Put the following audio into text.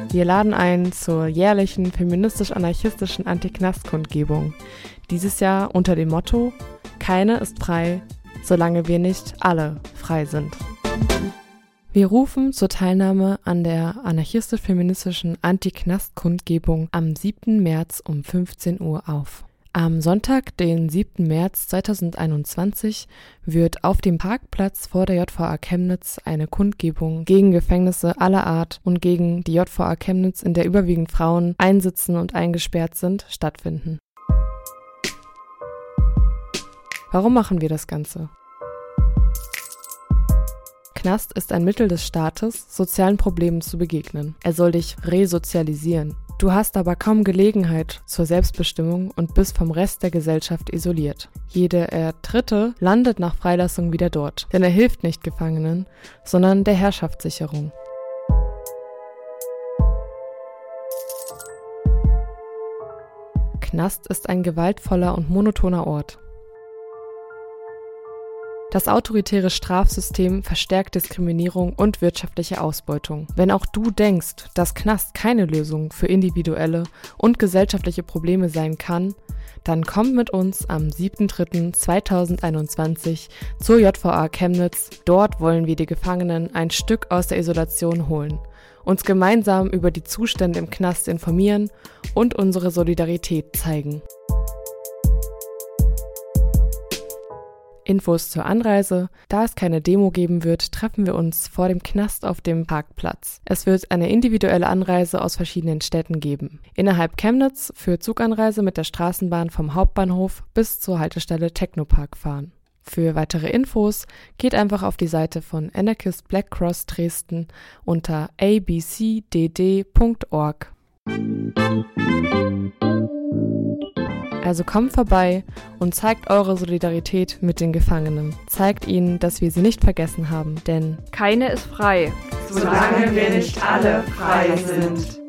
Wir laden ein zur jährlichen feministisch-anarchistischen Anti-Knast-Kundgebung. Dieses Jahr unter dem Motto: Keine ist frei, solange wir nicht alle frei sind. Wir rufen zur Teilnahme an der anarchistisch-feministischen Anti-Knast-Kundgebung am 7. März um 15 Uhr auf. Am Sonntag, den 7. März 2021, wird auf dem Parkplatz vor der JVA Chemnitz eine Kundgebung gegen Gefängnisse aller Art und gegen die JVA Chemnitz, in der überwiegend Frauen einsitzen und eingesperrt sind, stattfinden. Warum machen wir das Ganze? Knast ist ein Mittel des Staates, sozialen Problemen zu begegnen. Er soll dich resozialisieren. Du hast aber kaum Gelegenheit zur Selbstbestimmung und bist vom Rest der Gesellschaft isoliert. Jeder Dritte landet nach Freilassung wieder dort, denn er hilft nicht Gefangenen, sondern der Herrschaftssicherung. Knast ist ein gewaltvoller und monotoner Ort. Das autoritäre Strafsystem verstärkt Diskriminierung und wirtschaftliche Ausbeutung. Wenn auch du denkst, dass Knast keine Lösung für individuelle und gesellschaftliche Probleme sein kann, dann komm mit uns am 7.3.2021 zur JVA Chemnitz. Dort wollen wir die Gefangenen ein Stück aus der Isolation holen, uns gemeinsam über die Zustände im Knast informieren und unsere Solidarität zeigen. Infos zur Anreise: Da es keine Demo geben wird, treffen wir uns vor dem Knast auf dem Parkplatz. Es wird eine individuelle Anreise aus verschiedenen Städten geben. Innerhalb Chemnitz für Zuganreise mit der Straßenbahn vom Hauptbahnhof bis zur Haltestelle Technopark fahren. Für weitere Infos geht einfach auf die Seite von Anarchist Black Cross Dresden unter abcdd.org. Also kommt vorbei und zeigt eure Solidarität mit den Gefangenen. Zeigt ihnen, dass wir sie nicht vergessen haben, denn keine ist frei, solange wir nicht alle frei sind.